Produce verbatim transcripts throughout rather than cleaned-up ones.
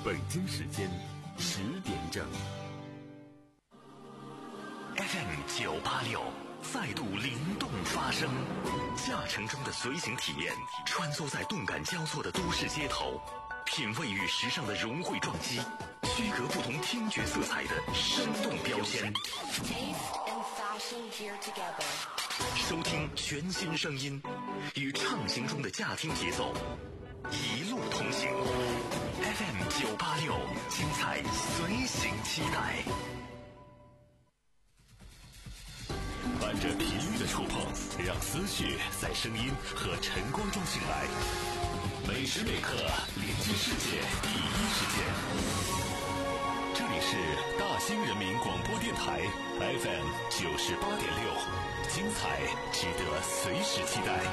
北京时间十点整。 F M 九八六再度灵动发声，驾乘中的随行体验，穿梭在动感交错的都市街头，品味与时尚的融汇撞击，区隔不同听觉色彩的生动标签。收听全新声音，与畅行中的驾听节奏，一路同行。F M 九八六，精彩随行期待。 伴着频率的触碰，让思绪在声音和晨光中醒来。每时每刻连接世界第一时间。这里是大兴人民广播电台 F M 九十八点六，精彩值得随时期待。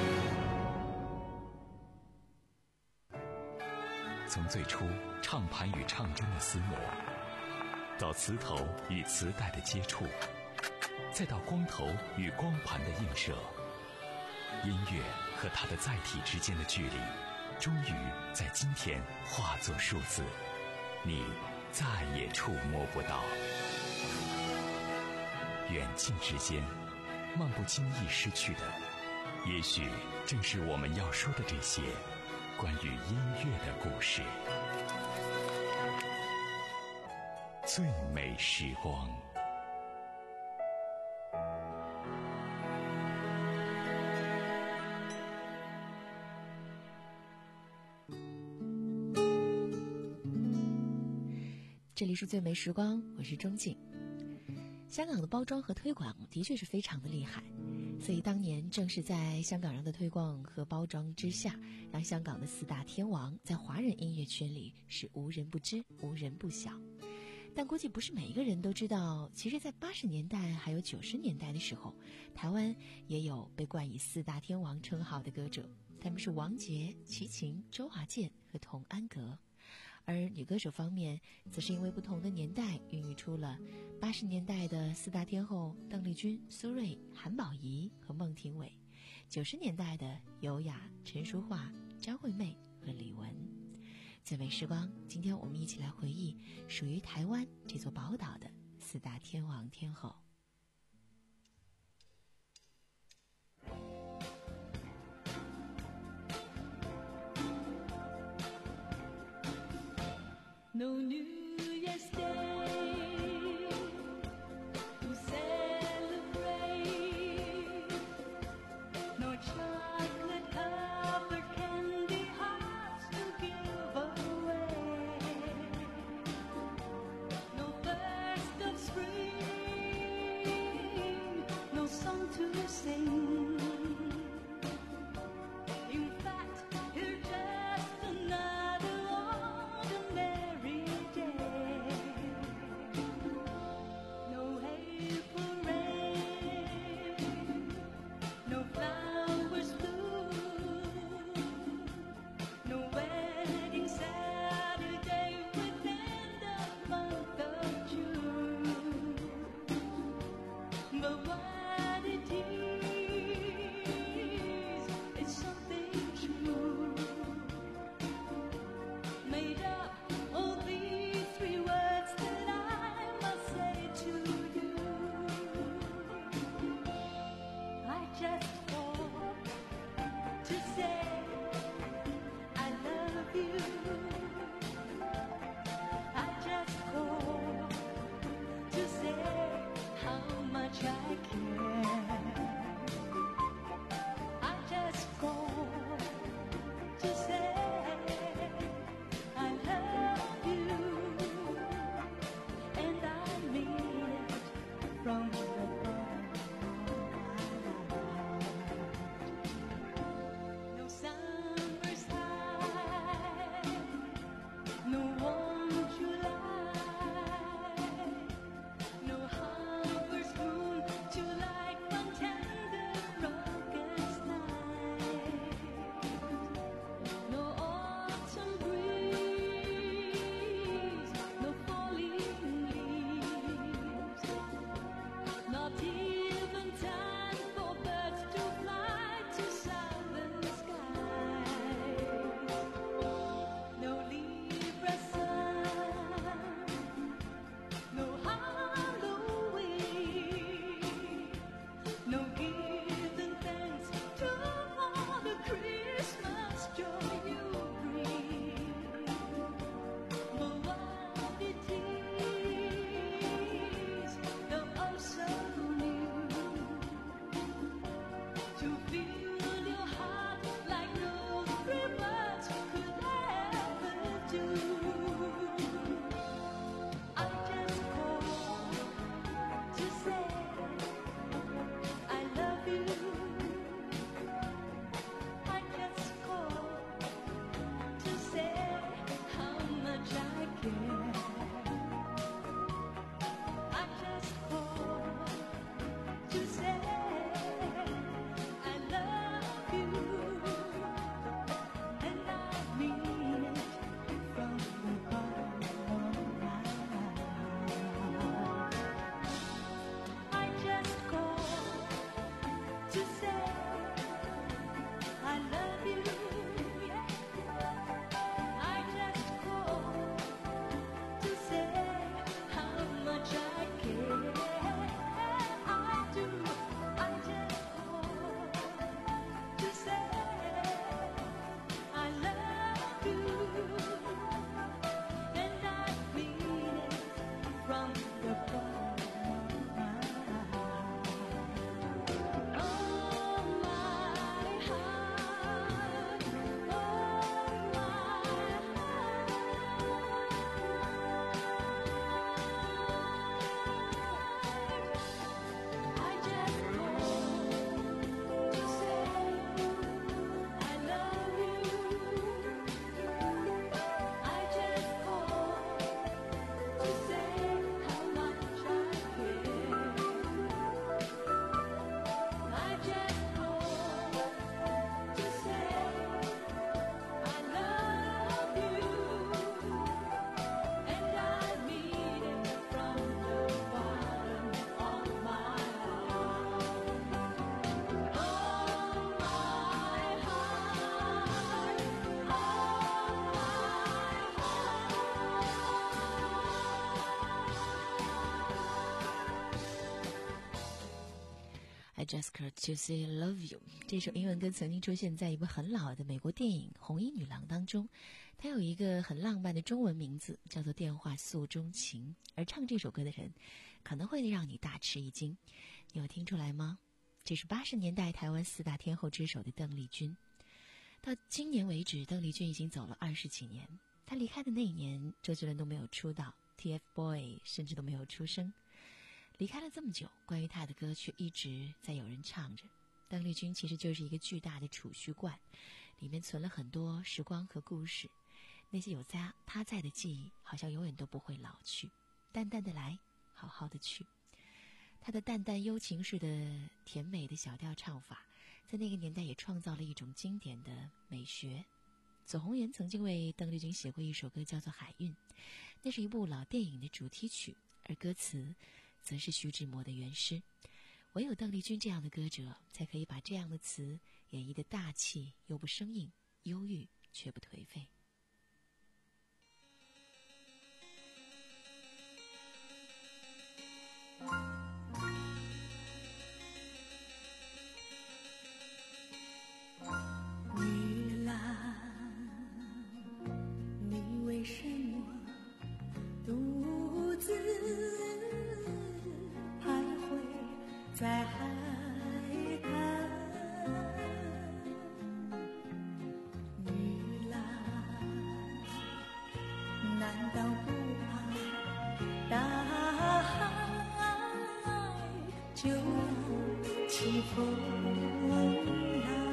从最初唱盘与唱针的厮磨，到磁头与磁带的接触，再到光头与光盘的映射，音乐和它的载体之间的距离，终于在今天化作数字，你再也触摸不到。远近之间，漫不经意失去的，也许正是我们要说的这些关于音乐的故事。最美时光。 这里是最美时光，我是钟静。香港的包装和推广的确是非常的厉害，所以当年正是在香港人的推广和包装之下，让香港的四大天王在华人音乐圈里是无人不知无人不晓。但估计不是每一个人都知道，其实在八十年代还有九十年代的时候，台湾也有被冠以四大天王称号的歌者，他们是王杰、齐秦、周华健和童安格。而女歌手方面，则是因为不同的年代孕育出了八十年代的四大天后邓丽君、苏芮、韩宝仪和孟庭苇，九十年代的优雅陈淑桦、张惠妹和李玟。最美时光，今天我们一起来回忆属于台湾这座宝岛的四大天王天后。 No New Year's Day to celebrate, no chocolate covered candy hearts to give away, no burst of spring, no song to sing. In fact, it's just another ordinary day. I just called to say love you 这首英文歌曾经出现在一部很老的美国电影《红衣女郎》当中，它有一个很浪漫的中文名字，叫做《电话诉衷情》，而唱这首歌的人可能会让你大吃一惊。你有听出来吗？这是八十年代台湾四大天后之首的邓丽君。到今年为止，邓丽君已经走了二十几年。她离开的那一年，周杰伦都没有出道， T F Boy 甚至都没有出生。离开了这么久，关于她的歌却一直在有人唱着。邓丽君其实就是一个巨大的储蓄罐，里面存了很多时光和故事，那些有在她在的记忆好像永远都不会老去，淡淡的来，好好的去。她的淡淡幽情式的甜美的小调唱法，在那个年代也创造了一种经典的美学。左宏元曾经为邓丽君写过一首歌叫做《海韵》，那是一部老电影的主题曲，而歌词则是徐志摩的原诗。唯有邓丽君这样的歌者，才可以把这样的词演绎得大气又不生硬，忧郁却不颓废。 玉兰，你为什么独自徘徊在海滩？玉兰，难道不怕大海就要起风来？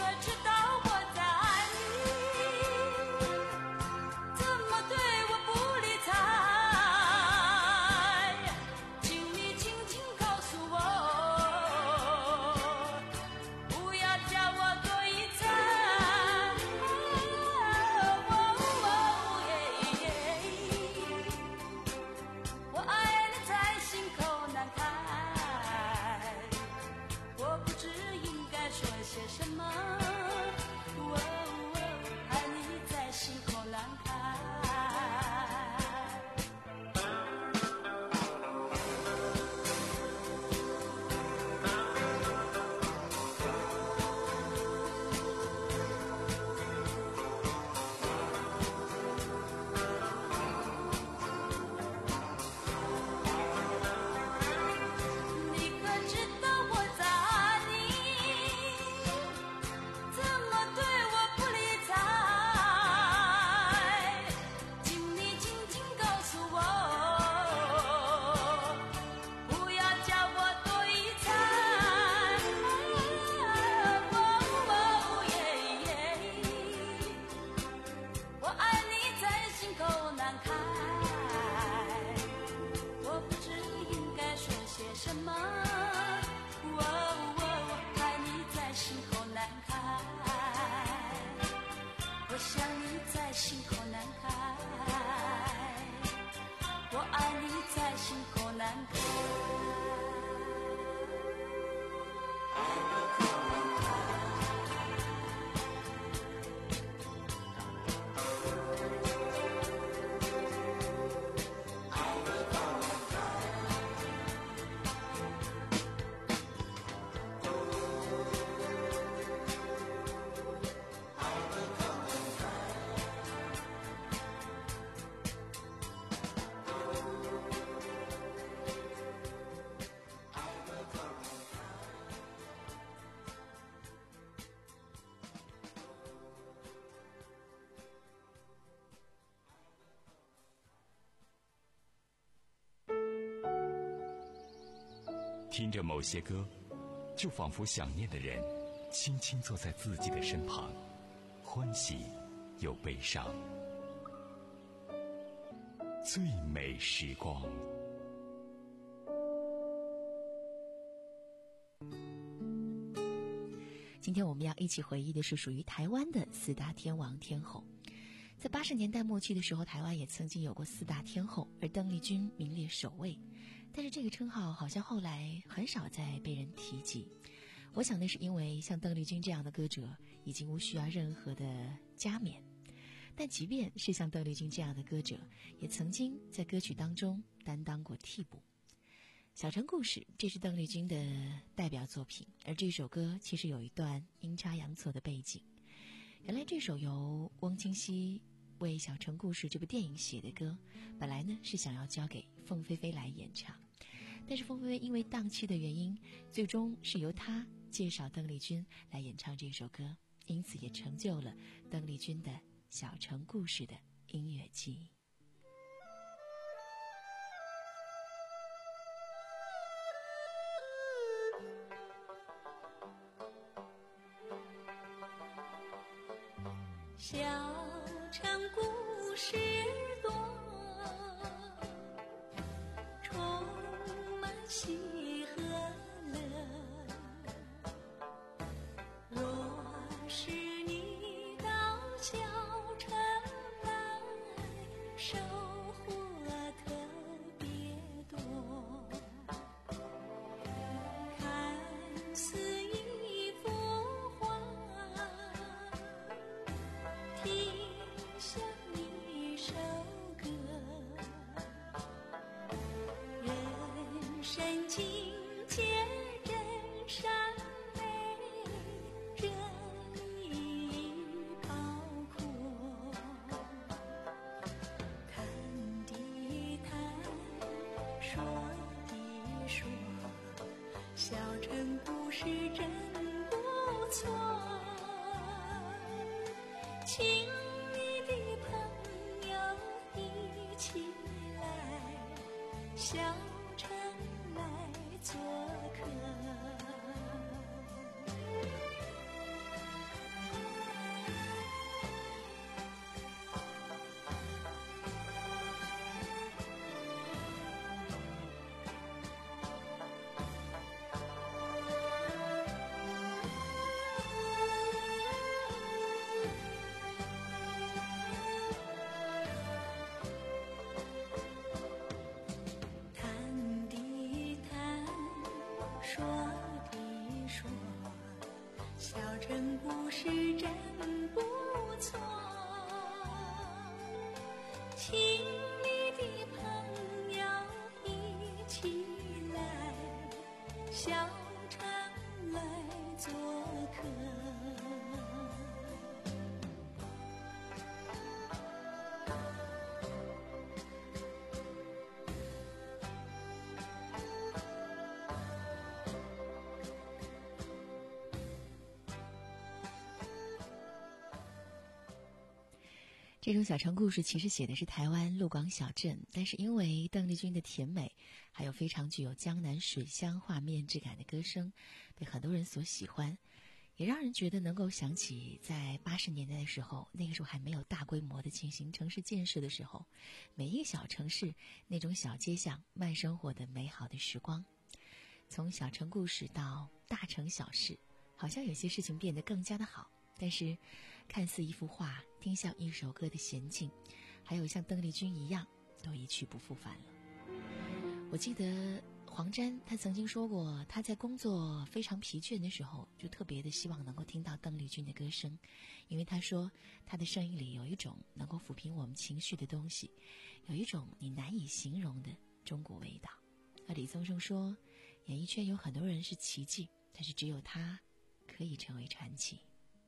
知道我在爱你？怎么对我不理睬？请你轻轻告诉我，不要叫我多一猜。我爱你在心口难开，我不知应该说些什么。爱你在心口难开。你可知道我在爱你？怎么对我不理睬？请你轻轻告诉我，不要叫我多一猜。我爱你在心口难开，我不知应该说些什么。爱你在心口难开，我想你在心口难开，我爱你在心口难开。 听着某些歌，就仿佛想念的人轻轻坐在自己的身旁，欢喜又悲伤。最美时光。 今天我们要一起回忆的是属于台湾的四大天王天后。在八十年代末期的时候，台湾也曾经有过四大天后，而邓丽君名列首位。但是这个称号好像后来很少再被人提及。我想那是因为像邓丽君这样的歌者已经无需要任何的加冕。但即便是像邓丽君这样的歌者，也曾经在歌曲当中担当过替补。小城故事，这是邓丽君的代表作品，而这首歌其实有一段阴差阳错的背景。原来这首由翁清溪为《小城故事》这部电影写的歌，本来呢是想要交给凤飞飞来演唱，但是凤飞飞因为档期的原因，最终是由她介绍邓丽君来演唱这首歌，因此也成就了邓丽君的《小城故事》的音乐记忆。 小城故事多，充满喜和乐。若是你到小城来，收获特别多。看似一幅画，听像一首歌，人生境界真善美，这里包括。谈的谈，说的说，小城故事真不错。亲密的朋友一起来，小城来做客。 真不是真不错，亲密的朋友一起来，小城来做客。 这种小城故事其实写的是台湾鹿港小镇，但是因为邓丽君的甜美，还有非常具有江南水乡画面质感的歌声，被很多人所喜欢，也让人觉得能够想起在八十年代的时候，那个时候还没有大规模的进行城市建设的时候，每一个小城市那种小街巷慢生活的美好的时光。从小城故事到大城小事，好像有些事情变得更加的好，但是看似一幅画，听像一首歌的娴静，还有像邓丽君一样都一去不复返了。我记得黄沾他曾经说过，他在工作非常疲倦的时候，就特别的希望能够听到邓丽君的歌声，因为他说他的声音里有一种能够抚平我们情绪的东西，有一种你难以形容的中国味道。而李宗盛说，演艺圈有很多人是奇迹，但是只有他可以成为传奇。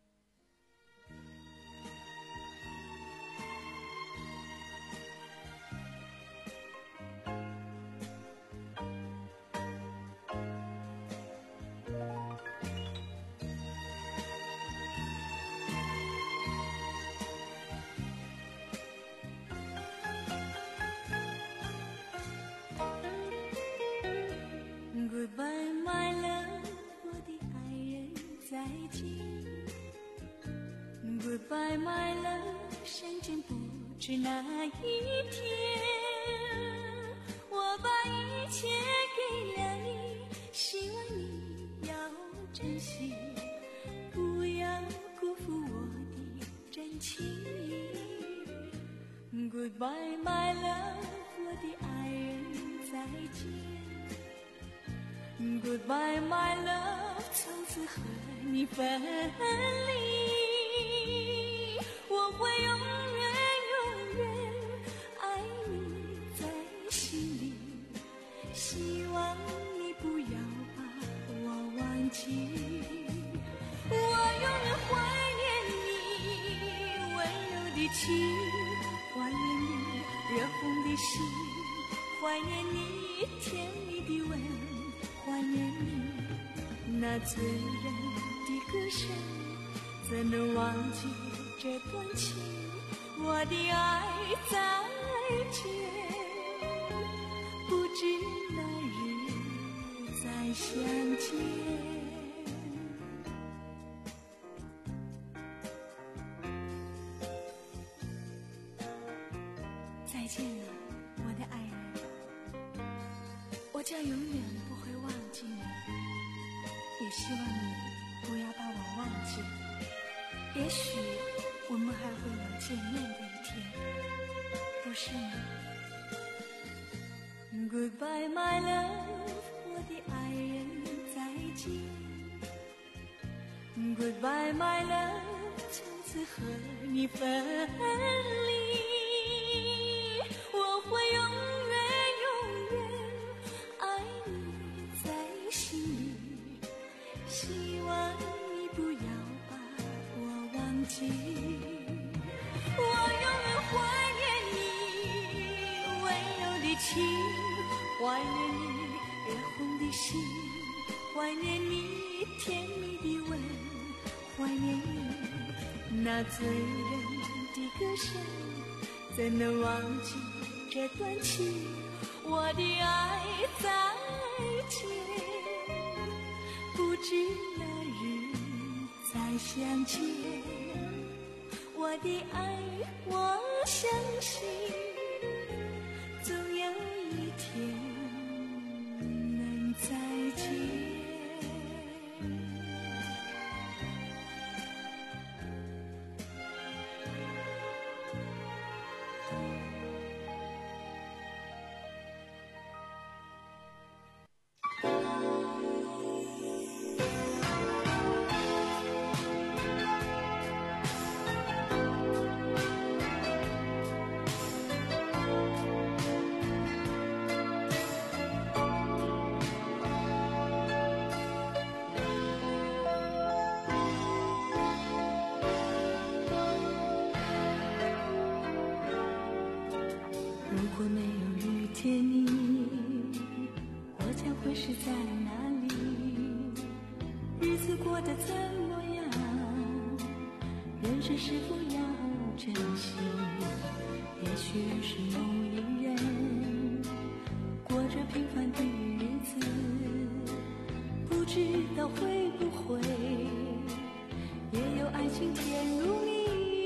Goodbye, my love， 我的爱人，再见。Goodbye, my love， 相见不知哪一天。我把一切给了你，希望你要珍惜，不要辜负我的真情。Goodbye, my love， 我的爱人，再见。Goodbye, my love， 从此和你分离，我会永远永远爱你在心里，希望你不要把我忘记，我永远怀念你温柔的情，怀念你热红的心，怀念你甜蜜的吻，怀念你那醉人的歌声，怎能忘记这段情？我的爱再见，不知哪日再相见。再见了，我的爱人，我将永远不会忘记你，也希望你不要把我忘记。也许我们还会有见面的一天，不是吗？ Goodbye, my love， 我的爱人，再见。Goodbye, my love， 从此和你分离，我会永远永远爱你在心里，希望你不要把我忘记，我永远怀念你温柔的情，怀念你热红的心，怀念你甜蜜的吻，怀念你那醉人的歌声，怎能忘记这段情？我的爱再见，不知哪日再相见。我的爱，我相信总有一天能再见。 果没有遇见你，我将会是在哪里？日子过得怎么样？人生是否要珍惜？也许认识某一人，过着平凡的日子，不知道会不会也有爱情甜如蜜。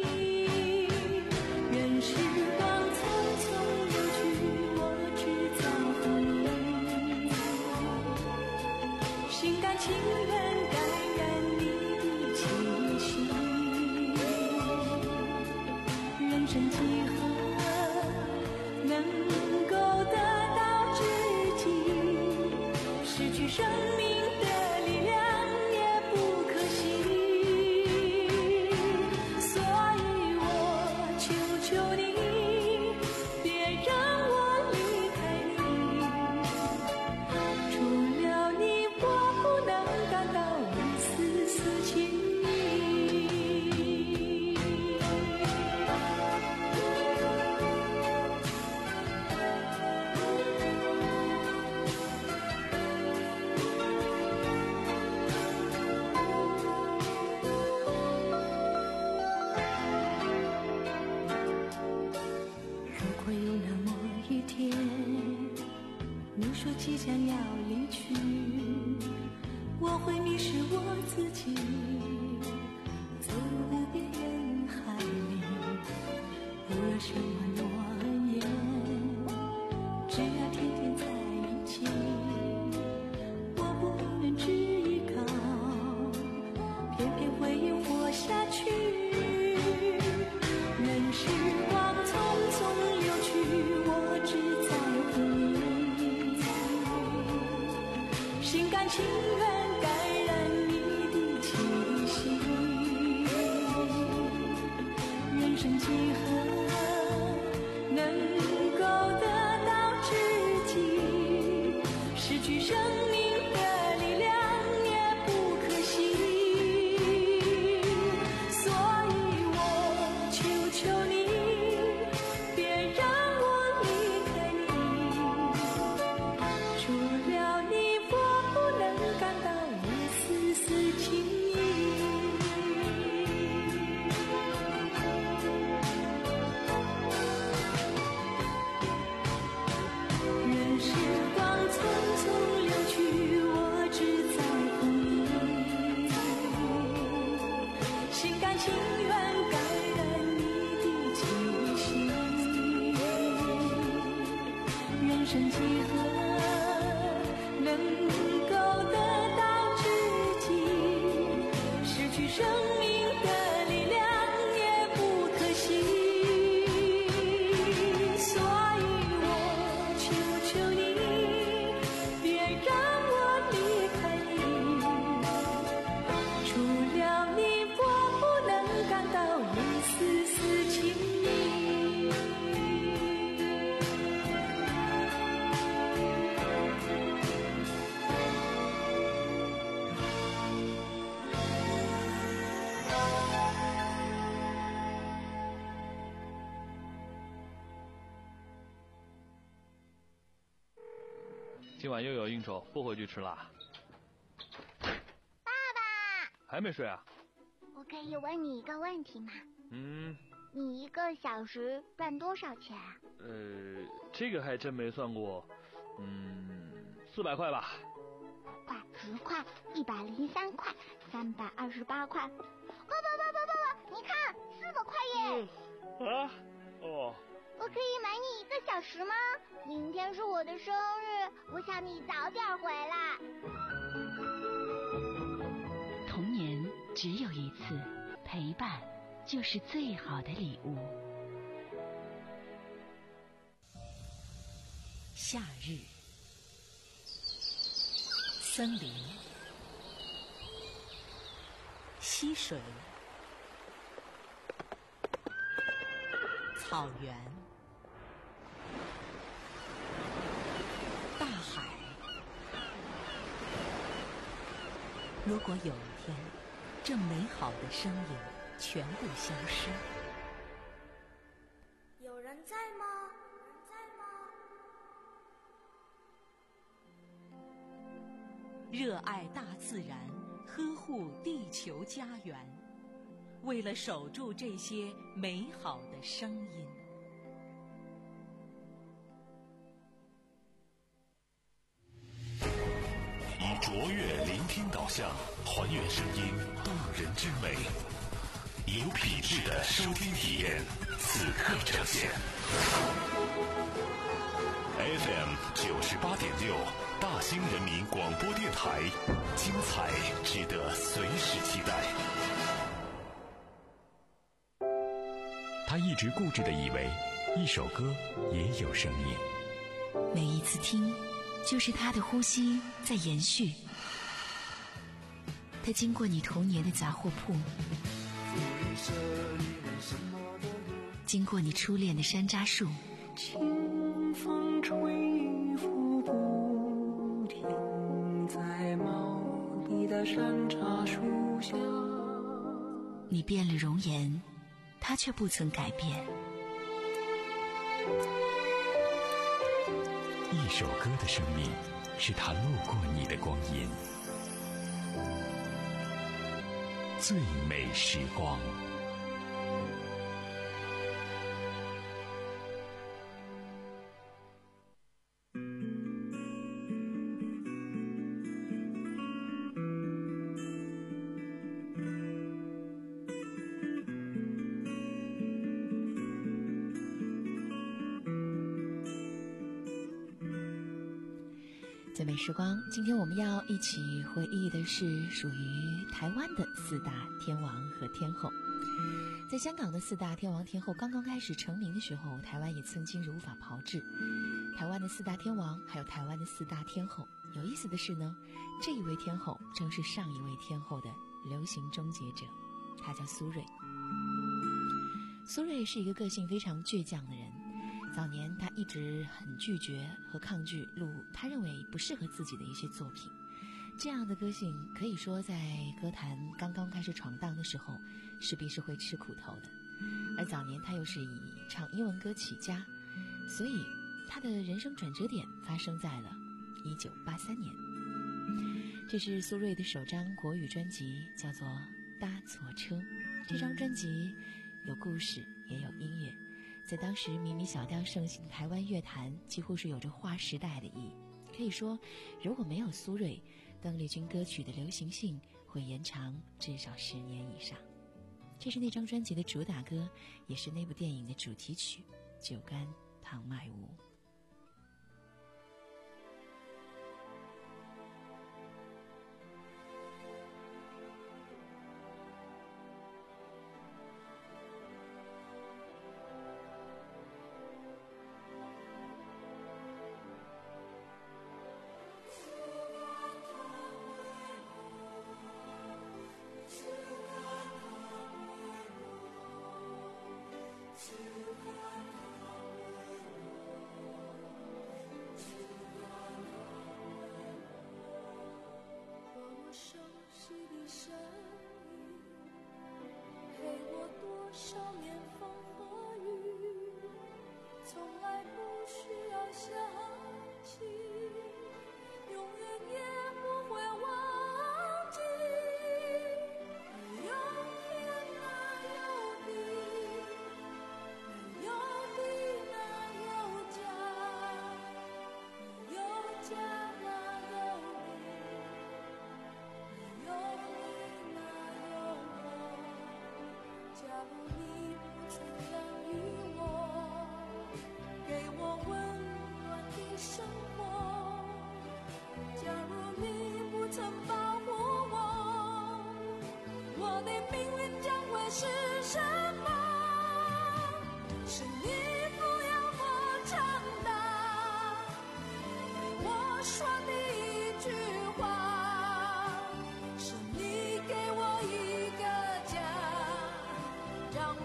任时光匆匆流去，我只在乎你，心甘情愿感染你的气息。人生几何能够得到知己？失去生命的力量也不可惜。所以我求求你，别让我离开你，除了你我不能感到一丝丝情意。如果有那么一天，你说即将要离去，我会迷失我自己，走入无边人海里，不论什么诺言，只要天天在一起，我不能只依靠，偏偏会诱惑下去。任时光匆匆流去，我只在乎你，心甘情愿感染你的气息。人生几何能够得到知己？失去生命的力量也不可惜。所以我求求你，别让我离开你，除了你我不能感到一丝丝情意。任时光匆匆流去，我只在乎你，心甘情愿感染你的气息。人生几何能够得到知己？失去生命的力量也不可惜。所以我求求你，别让我离开你，除了你我不能感到一丝丝情意。 今晚又有应酬，不回去吃啦。 爸爸， 还没睡啊？ 我可以问你一个问题吗？ 嗯， 你一个小时赚多少钱啊？ 呃，这个还真没算过。嗯，四百块吧。 块、十块、一百零三块、三百二十八块。爸爸爸爸爸爸，你看，四百块耶！ 嗯、啊？哦。 我可以买你一个小时吗？明天是我的生日，我想你早点回来。 童年只有一次，陪伴就是最好的礼物。 夏日，森林，溪水，草原，大海。如果有一天，这美好的身影全部消失， 有人在吗？有人在吗？ 热爱大自然，呵护地球家园，为了守住这些美好的声音。 以卓越聆听导向，还原声音动人之美，有品质的收听体验，此刻呈现。F M 九十八点六，大兴人民广播电台，精彩值得随时期待。 他一直固执地以为，一首歌也有生命。 每一次听，就是他的呼吸在延续。他经过你童年的杂货铺，经过你初恋的山楂树， 清风吹拂不停，在茂密的山楂树下。 你变了容颜，他却不曾改变。 一首歌的生命，是他路过你的光阴。最美时光。 最美时光，今天我们要一起回忆的是属于台湾的四大天王和天后。在香港的四大天王天后刚刚开始成名的时候，台湾也曾经如法炮制。台湾的四大天王还有台湾的四大天后，有意思的是呢，这一位天后正是上一位天后的流行终结者，她叫苏芮。苏芮是一个个性非常倔强的人，早年他一直很拒绝和抗拒录他认为不适合自己的一些作品，这样的个性可以说在歌坛刚刚开始闯荡的时候势必是会吃苦头的。而早年他又是以唱英文歌起家，所以他的人生转折点发生在了一九八三年。这是苏芮的首张国语专辑，叫做《搭错车》。这张专辑有故事也有音乐，在当时靡靡小调盛行的台湾乐坛，几乎是有着划时代的意义。可以说，如果没有苏芮，邓丽君歌曲的流行性会延长至少十年以上。这是那张专辑的主打歌，也是那部电影的主题曲《酒干倘卖无》。 让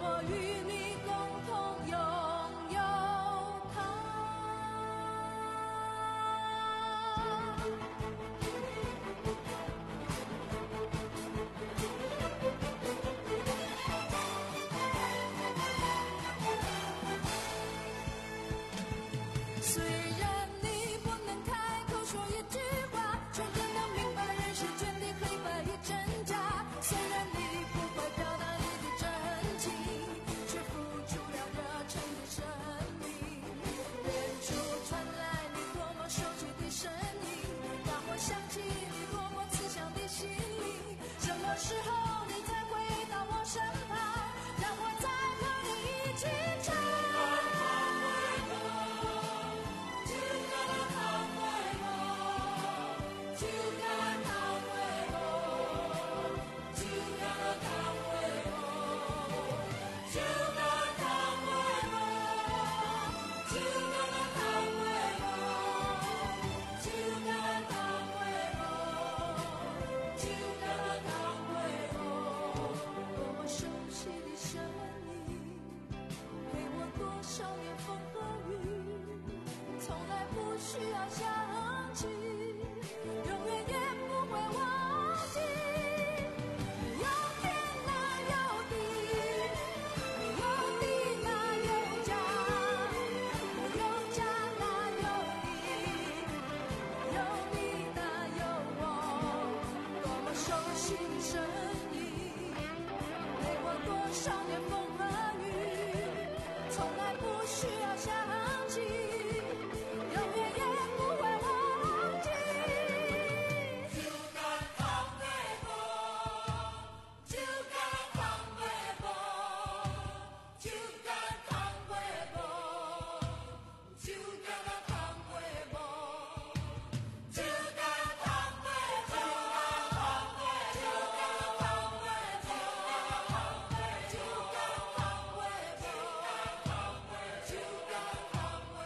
需要想起，永远也不会忘记。有天哪有地，有地哪有家，有家哪有你，有你哪有我，多么熟悉的声音，陪我多少年风和雨，从来不需要想起，永远也不会忘记。就该放飞我，就该放飞我，就该放飞我，就该放飞我，就该放飞我，就该放飞我，就该放飞我，就该放飞我，就该放飞我，就该放飞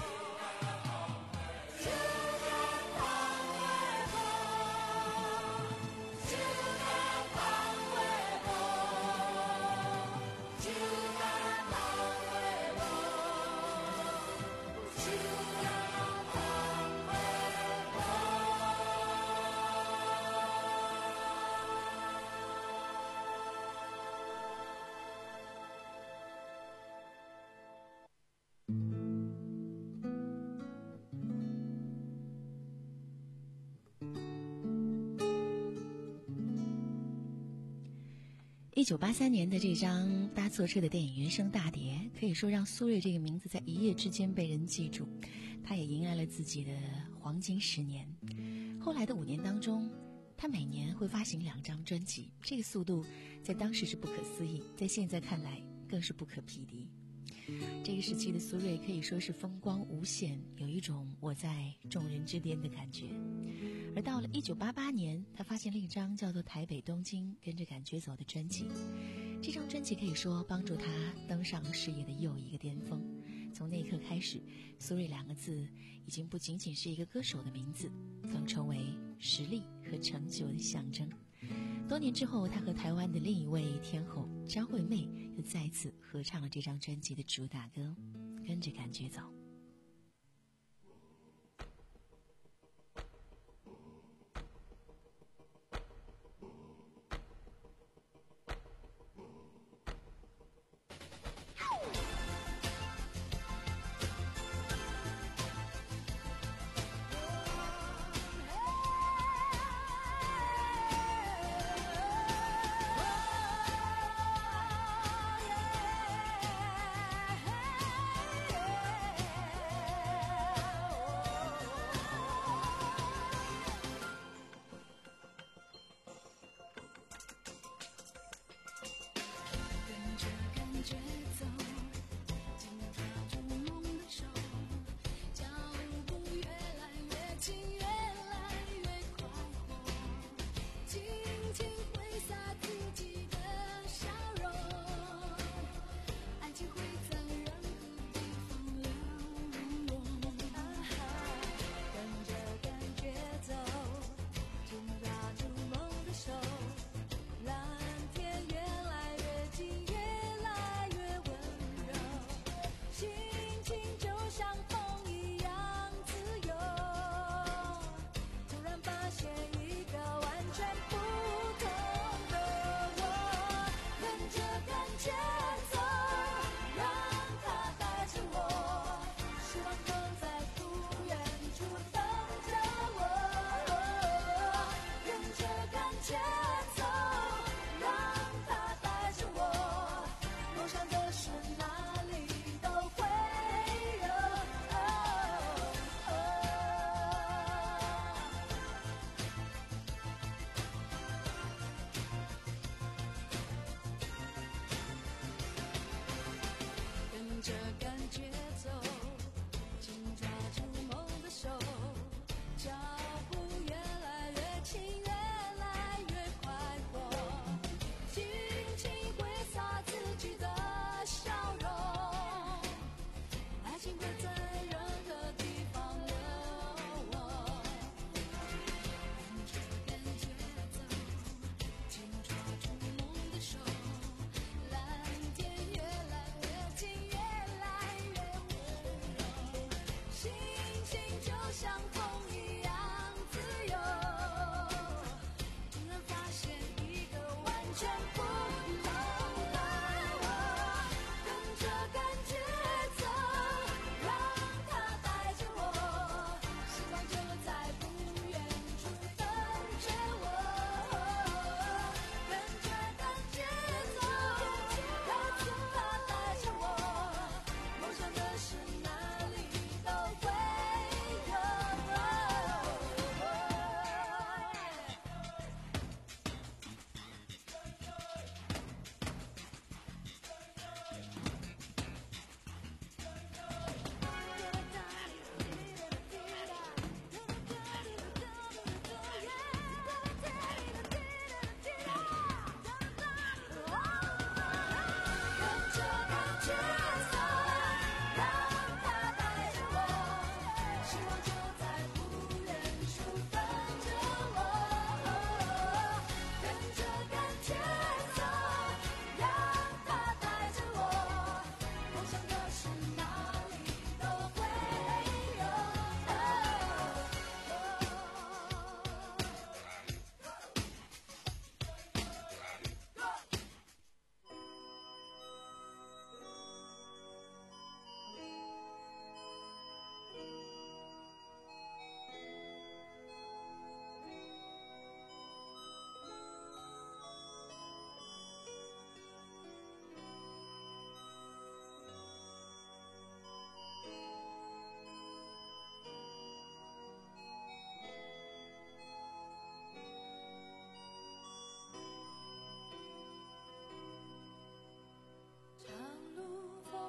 一九八三年的这张搭错车的电影原声大碟，可以说让苏芮这个名字在一夜之间被人记住，他也迎来了自己的黄金十年。后来的五年当中，他每年会发行两张专辑，这个速度在当时是不可思议，在现在看来更是不可匹敌。这个时期的苏芮可以说是风光无限，有一种我在众人之巅的感觉。而到了一九八八年，他发现了一张叫做《台北东京跟着感觉走》的专辑。这张专辑可以说帮助他登上事业的又一个巅峰。从那一刻开始，苏芮两个字已经不仅仅是一个歌手的名字，更成为实力和成就的象征。多年之后，他和台湾的另一位天后张惠妹又再次合唱了这张专辑的主打歌《跟着感觉走》。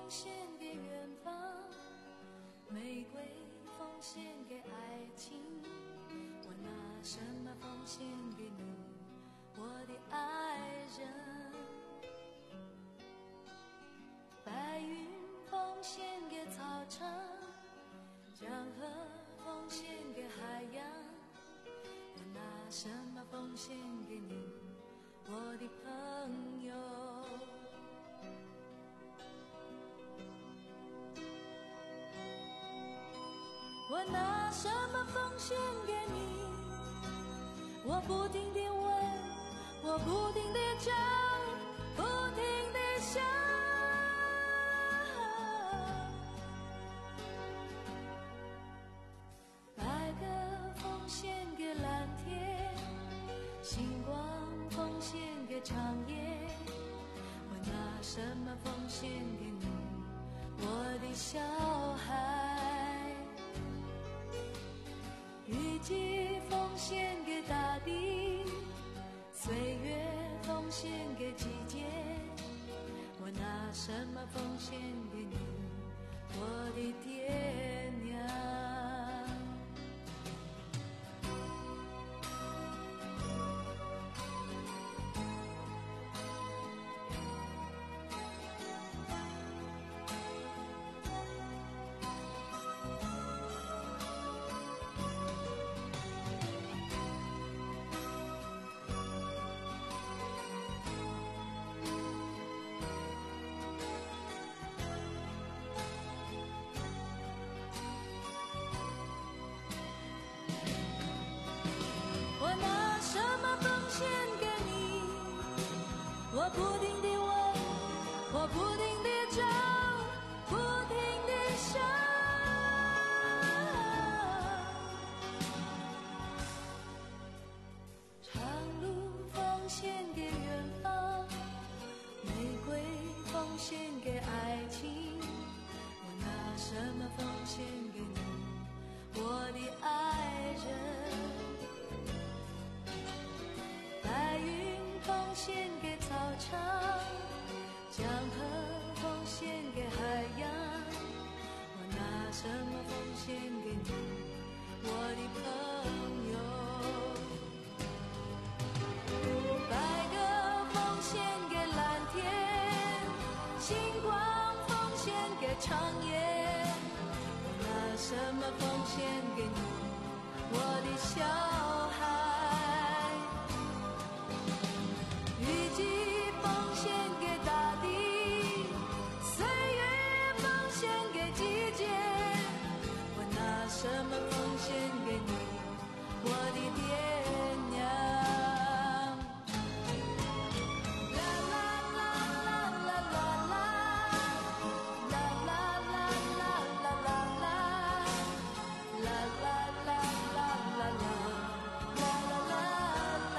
献给远方，玫瑰奉献给爱情，我拿什么奉献给你，我的爱人？白云奉献给草场，江河奉献给海洋，我拿什么奉献给你，我的朋友？我拿什么奉献给你？我不停地问，我不停地找，不停地想。白鸽奉献给蓝天，星光奉献给长夜，我拿什么奉献给你，我的小孩？雨季奉献给大地，岁月奉献给季节，我拿什么奉献给你，我的爹娘？我拿什么奉献给你？我不停地问，我不停地找，不停地想。长路奉献给远方，玫瑰奉献给爱情，我拿什么奉献给你，我的爱人？白云奉献给草场，江河奉献给海洋，我拿什么奉献给你，我的朋友？白鸽奉献给蓝天，星光奉献给长夜，我拿什么奉献给你，我的小孩？雨季奉献给大地，岁月奉献给季节，我拿什么奉献给你，我的爹娘？啦啦啦啦啦啦啦，啦啦啦啦啦啦啦，啦啦啦啦啦啦，啦啦啦啦。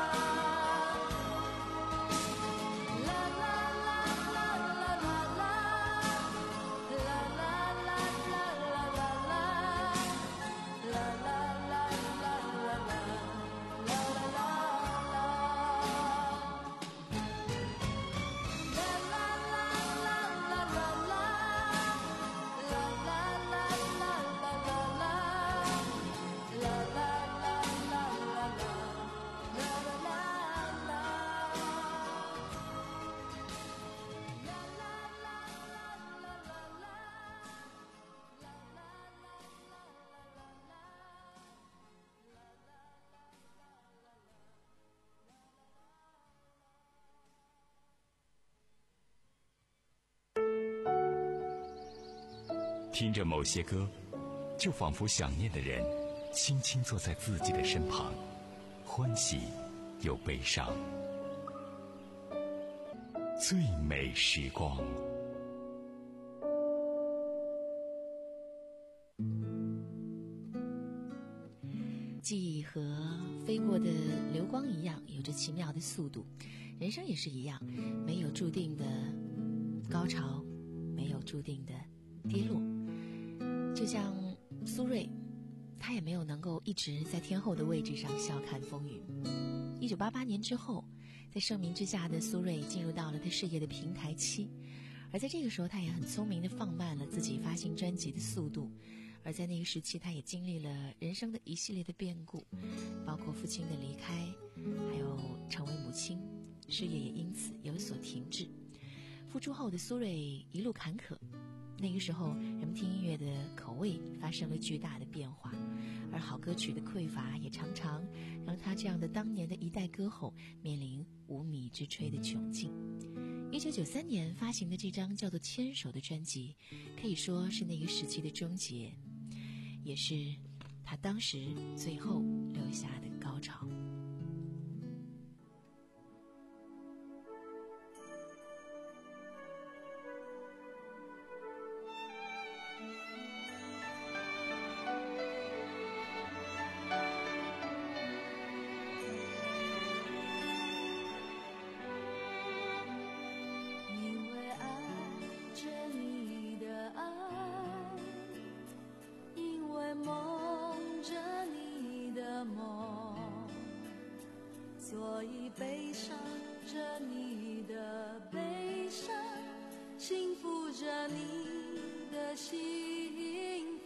听着某些歌，就仿佛想念的人轻轻坐在自己的身旁，欢喜又悲伤。最美时光。 记忆和飞过的流光一样，有着奇妙的速度。人生也是一样，没有注定的高潮，没有注定的跌落。就像苏芮，他也没有能够一直在天后的位置上笑看风云。一九八八年之后，在盛名之下的苏芮进入到了他事业的平台期， 而在这个时候，他也很聪明地放慢了自己发行专辑的速度。而在那个时期，他也经历了人生的一系列的变故，包括父亲的离开，还有成为母亲，事业也因此有所停滞。复出后的苏芮一路坎坷，那个时候人们听音乐的口味发生了巨大的变化，而好歌曲的匮乏也常常让他这样的当年的一代歌后面临无米之炊的窘境。一九九三年发行的这张叫做《牵手》的专辑，可以说是那个时期的终结，也是他当时最后留下的高潮。 所以悲伤着你的悲伤，幸福着你的幸福，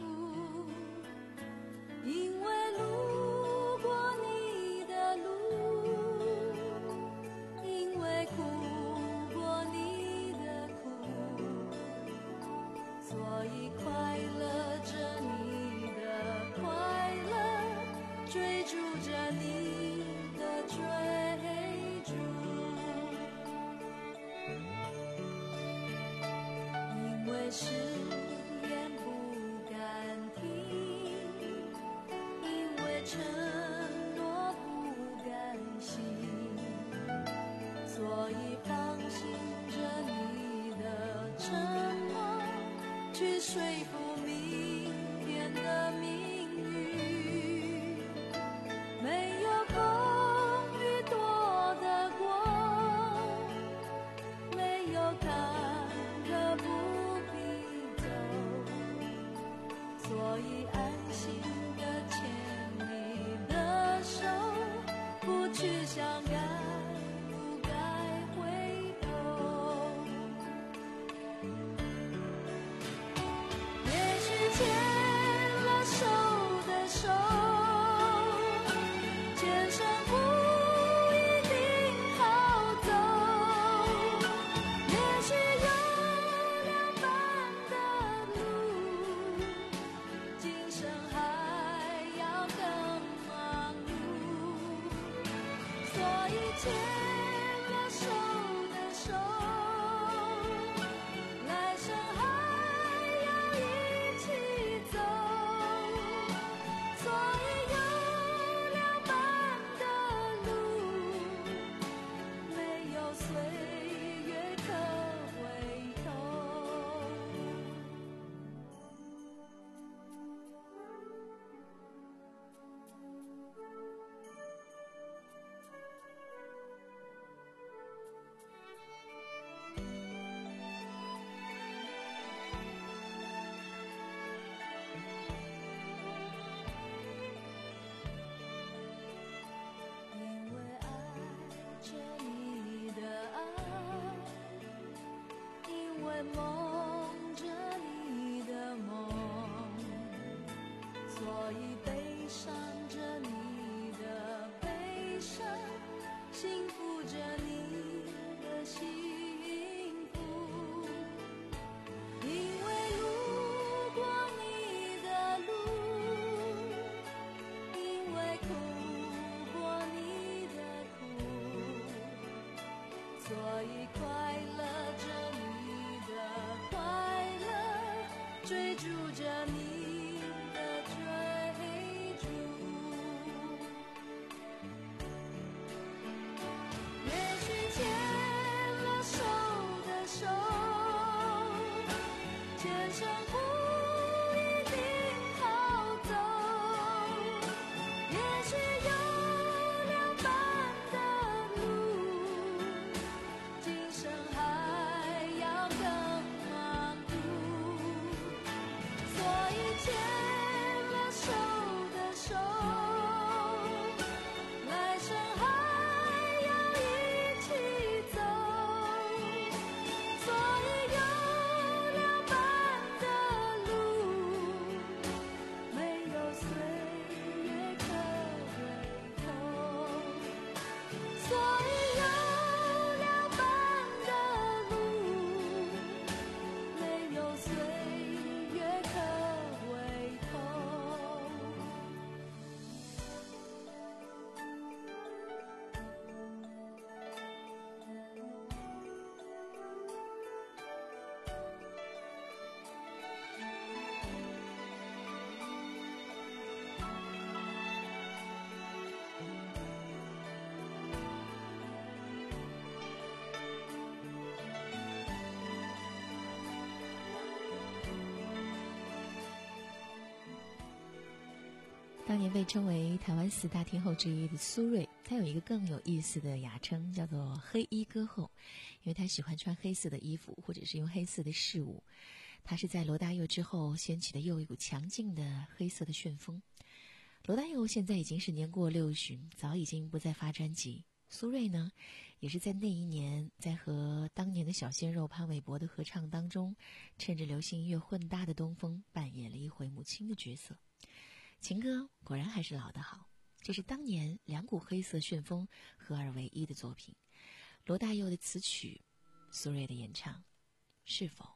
因为路过你的路，因为哭过你的苦，所以快乐着你的快乐，追逐着你的追逐，因为誓言不敢听，因为承诺不甘心，所以放心着你的沉默，去说服明天的命运。没有风雨躲得过，没有坎坷不必走，所以安心地牵你的手，不去想该不该回头。也许牵了手的手，前生不一定好走，也许有两半的路，今生还要更忙碌，所以牵了手的手，来生还要一起走，所以有两半的路，没有岁月可回头。因为爱着你的爱，因为梦着你的梦，所以悲伤着你的悲伤，幸福着你的幸福，因为路过你的路，因为哭过你的苦，所以快乐着你的快乐，追逐着你的追逐。也许牵了手的手，前生不一定好走，也许有两半的路，今生还要更忙碌，所以当年被称为台湾四大天后之一的苏芮，她有一个更有意思的雅称，叫做黑衣歌后，因为她喜欢穿黑色的衣服，或者是用黑色的饰物。她是在罗大佑之后掀起的又一股强劲的黑色的旋风。罗大佑现在已经是年过六旬，早已经不再发专辑。苏芮呢，也是在那一年，在和当年的小鲜肉潘玮柏的合唱当中，趁着流行音乐混搭的东风，扮演了一回母亲的角色。情歌果然还是老得好，这是当年两股黑色旋风合二为一的作品。罗大佑的词曲，苏芮的演唱，是否？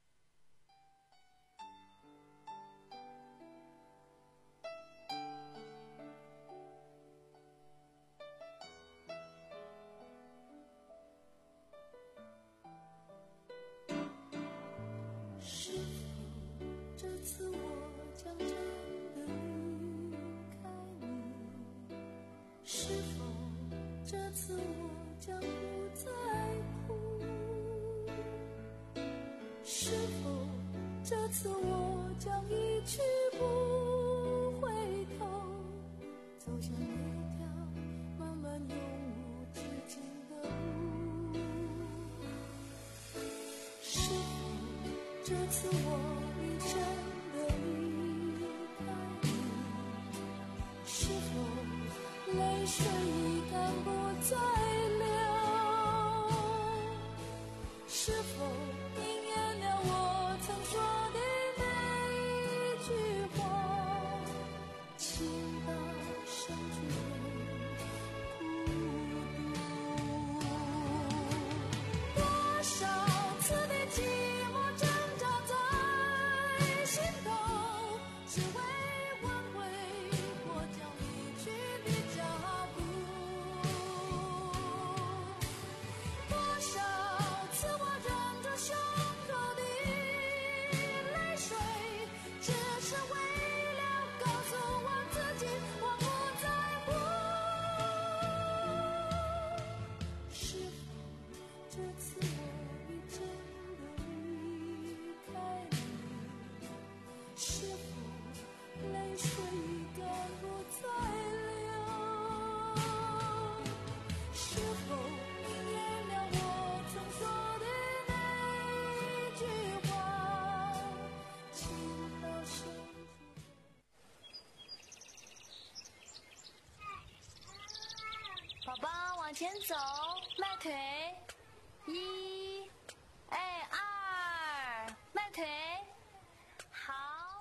往前走，迈腿，一，哎，二，迈腿，好。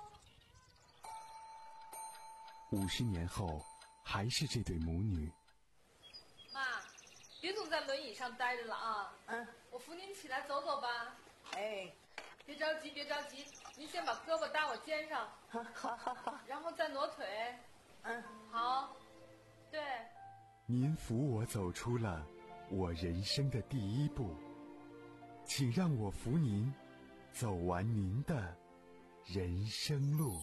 五十年后，还是这对母女。 妈，别总在轮椅上待着了啊！嗯，我扶您起来走走吧。哎，别着急，别着急，您先把胳膊搭我肩上。好，好，好，好。然后再挪腿。嗯，好，对。 您扶我走出了我人生的第一步，请让我扶您走完您的人生路。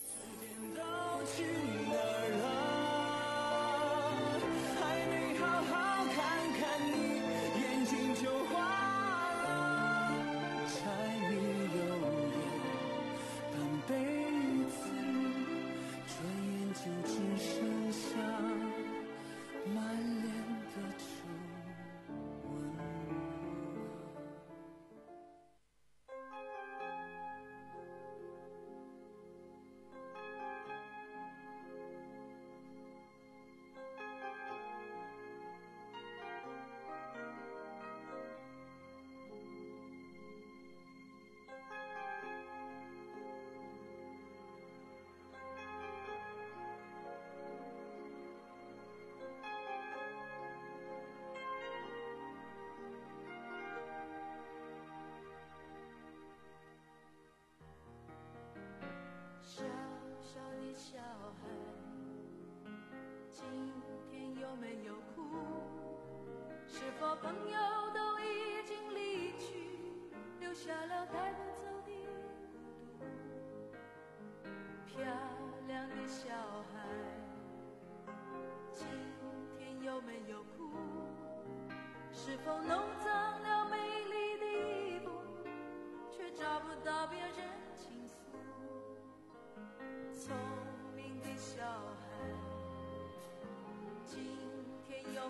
朋友都已经离去，留下了带不走的孤独。漂亮的小孩，今天有没有哭？是否弄脏了美丽的衣服，却找不到别人倾诉？聪明的小孩，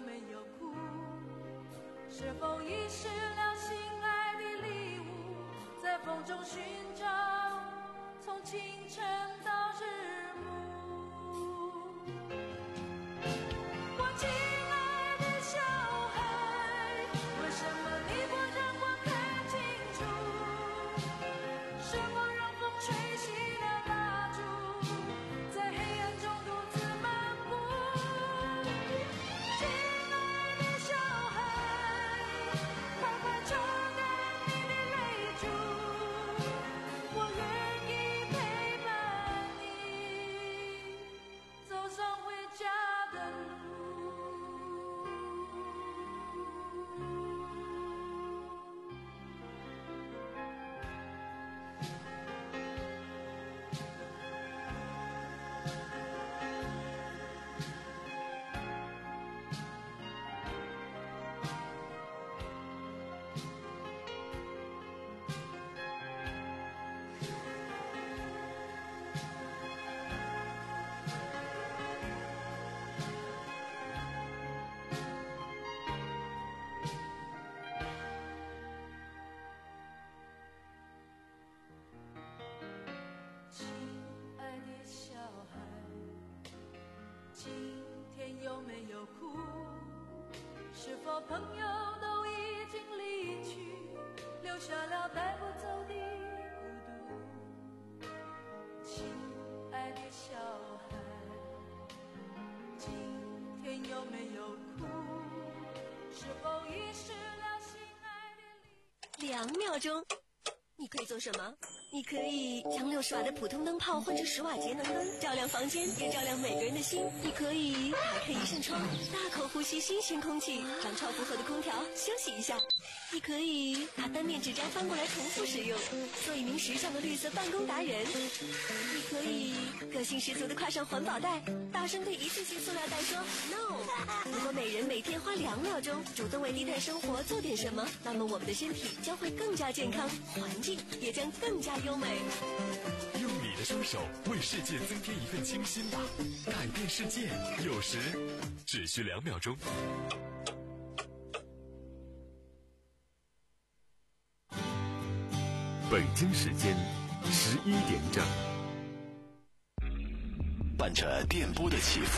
没有哭？是否遗失了心爱的礼物，在风中寻找，从清晨到日暮。我亲爱的小孩，为什么你不让我看清楚？是否让风吹熄了蜡烛，在黑暗中独自漫步？亲爱的小孩，快快抽干你的泪珠，我愿意陪伴你走上回家的路。亲爱的小孩，今天有没有哭？是否朋友都已经离去，留下了带不走的孤独？亲爱的小孩，今天有没有哭？是否遗失了心爱的礼物？ 两秒钟，你可以做什么？你可以将六十瓦的普通灯泡换成十瓦节能灯，照亮房间，也照亮每个人的心。你可以打开一扇窗，大口呼吸新鲜空气，让超负荷的空调休息一下。你可以把单面纸张翻过来重复使用，做一名时尚的绿色办公达人。你可以个性十足地挎上环保袋，大声对一次性塑料袋说 no。 如果每人每天花两秒钟主动为低碳生活做点什么，那么我们的身体将会更加健康，环境也将更加优美。 用你的双手为世界增添一份清新吧，改变世界有时只需两秒钟。 北京时间十一点整， 伴着电波的起伏。